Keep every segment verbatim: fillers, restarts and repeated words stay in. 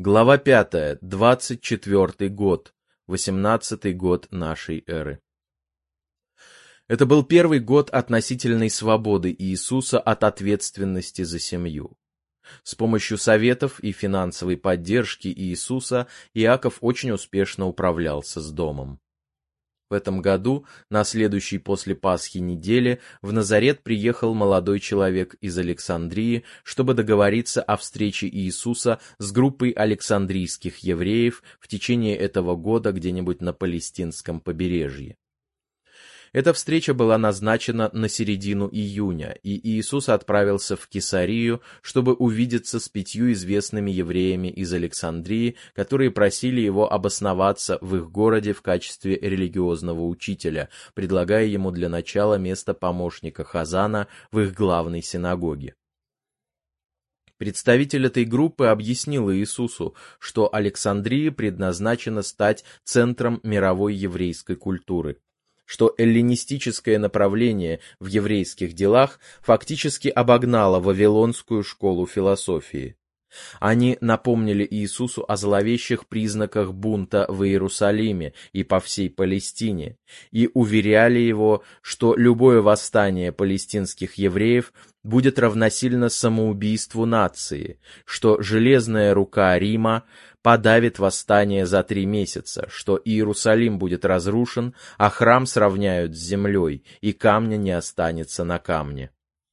Глава пятая. Двадцать четвертый год. Восемнадцатый год нашей эры. Это был первый год относительной свободы Иисуса от ответственности за семью. С помощью советов и финансовой поддержки Иисуса Иаков очень успешно управлялся с домом. В этом году, на следующей после Пасхи неделе, в Назарет приехал молодой человек из Александрии, чтобы договориться о встрече Иисуса с группой александрийских евреев в течение этого года где-нибудь на палестинском побережье. Эта встреча была назначена на середину июня, и Иисус отправился в Кесарию, чтобы увидеться с пятью известными евреями из Александрии, которые просили его обосноваться в их городе в качестве религиозного учителя, предлагая ему для начала место помощника Хазана в их главной синагоге. Представитель этой группы объяснил Иисусу, что Александрия предназначена стать центром мировой еврейской культуры, что эллинистическое направление в еврейских делах фактически обогнало вавилонскую школу философии. Они напомнили Иисусу о зловещих признаках бунта в Иерусалиме и по всей Палестине и уверяли его, что любое восстание палестинских евреев будет равносильно самоубийству нации, что железная рука Рима подавит восстание за три месяца, что Иерусалим будет разрушен, а храм сравняют с землей, и камня не останется на камне.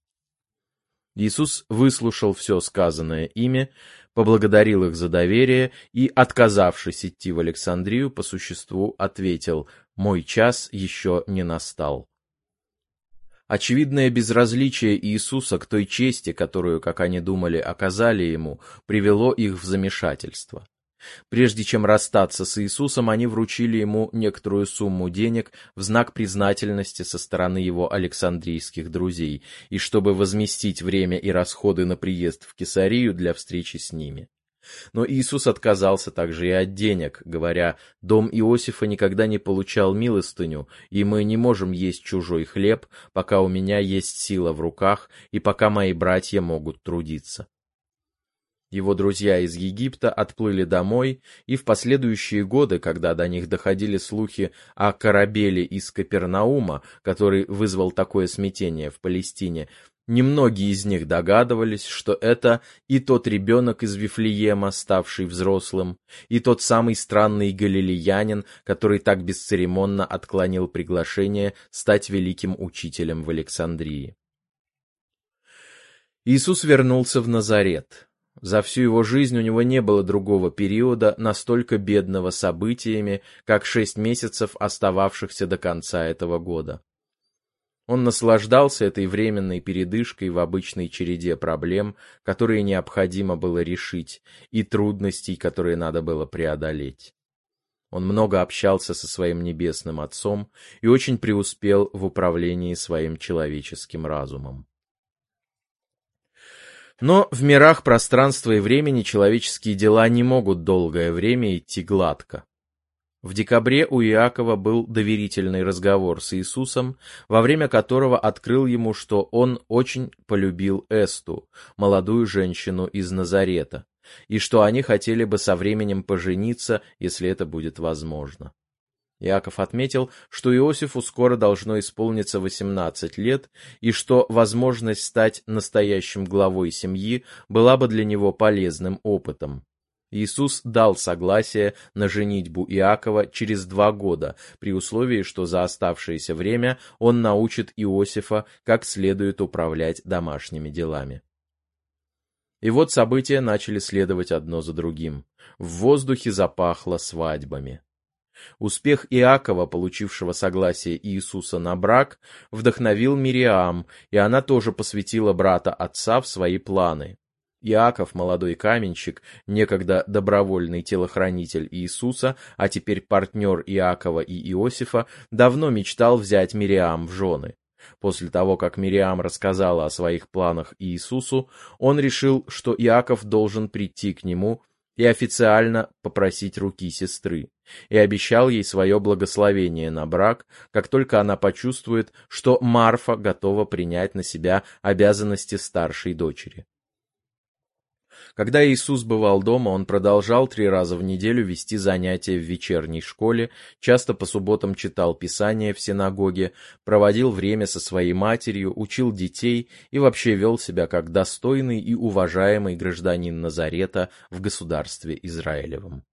Иисус выслушал все сказанное ими, поблагодарил их за доверие и, отказавшись идти в Александрию, по существу ответил: «Мой час еще не настал». Очевидное безразличие Иисуса к той чести, которую, как они думали, оказали ему, привело их в замешательство. Прежде чем расстаться с Иисусом, они вручили ему некоторую сумму денег в знак признательности со стороны его александрийских друзей, и чтобы возместить время и расходы на приезд в Кесарию для встречи с ними. Но Иисус отказался также и от денег, говоря: «Дом Иосифа никогда не получал милостыню, и мы не можем есть чужой хлеб, пока у меня есть сила в руках, и пока мои братья могут трудиться». Его друзья из Египта отплыли домой, и в последующие годы, когда до них доходили слухи о корабеле из Капернаума, который вызвал такое смятение в Палестине, немногие из них догадывались, что это и тот ребенок из Вифлеема, ставший взрослым, и тот самый странный галилеянин, который так бесцеремонно отклонил приглашение стать великим учителем в Александрии. Иисус вернулся в Назарет. За всю его жизнь у него не было другого периода, настолько бедного событиями, как шесть месяцев, остававшихся до конца этого года. Он наслаждался этой временной передышкой в обычной череде проблем, которые необходимо было решить, и трудностей, которые надо было преодолеть. Он много общался со своим небесным Отцом и очень преуспел в управлении своим человеческим разумом. Но в мирах пространства и времени человеческие дела не могут долгое время идти гладко. В декабре у Иакова был доверительный разговор с Иисусом, во время которого открыл ему, что он очень полюбил Эсту, молодую женщину из Назарета, и что они хотели бы со временем пожениться, если это будет возможно. Иаков отметил, что Иосифу скоро должно исполниться восемнадцать лет, и что возможность стать настоящим главой семьи была бы для него полезным опытом. Иисус дал согласие на женитьбу Иакова через два года, при условии, что за оставшееся время он научит Иосифа, как следует управлять домашними делами. И вот события начали следовать одно за другим. В воздухе запахло свадьбами. Успех Иакова, получившего согласие Иисуса на брак, вдохновил Мириам, и она тоже посвятила брата отца в свои планы. Иаков, молодой каменщик, некогда добровольный телохранитель Иисуса, а теперь партнер Иакова и Иосифа, давно мечтал взять Мириам в жены. После того, как Мириам рассказала о своих планах Иисусу, он решил, что Иаков должен прийти к нему и официально попросить руки сестры, и обещал ей свое благословение на брак, как только она почувствует, что Марфа готова принять на себя обязанности старшей дочери. Когда Иисус бывал дома, он продолжал три раза в неделю вести занятия в вечерней школе, часто по субботам читал Писание в синагоге, проводил время со своей матерью, учил детей и вообще вел себя как достойный и уважаемый гражданин Назарета в государстве Израилевом.